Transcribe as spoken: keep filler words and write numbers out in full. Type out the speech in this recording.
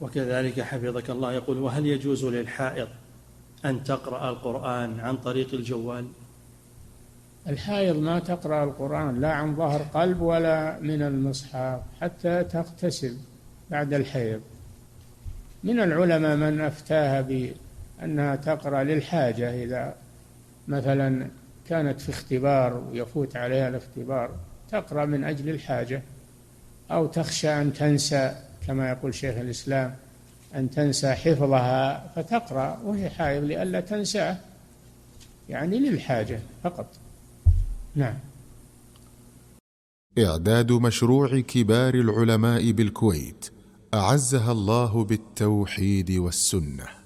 وكذلك حفظك الله يقول: وهل يجوز للحائض أن تقرأ القرآن عن طريق الجوال؟ الحائض ما تقرأ القرآن لا عن ظهر قلب ولا من المصحف حتى تغتسل بعد الحيض. من العلماء من أفتاها بأنها تقرأ للحاجة، إذا مثلا كانت في اختبار ويفوت عليها الاختبار تقرأ من أجل الحاجة، أو تخشى أن تنسى كما يقول شيخ الإسلام أن تنسى حفظها فتقرأ وهي حائض لئلا تنساه، يعني للحاجة فقط. نعم. إعداد مشروع كبار العلماء بالكويت أعزها الله بالتوحيد والسنة.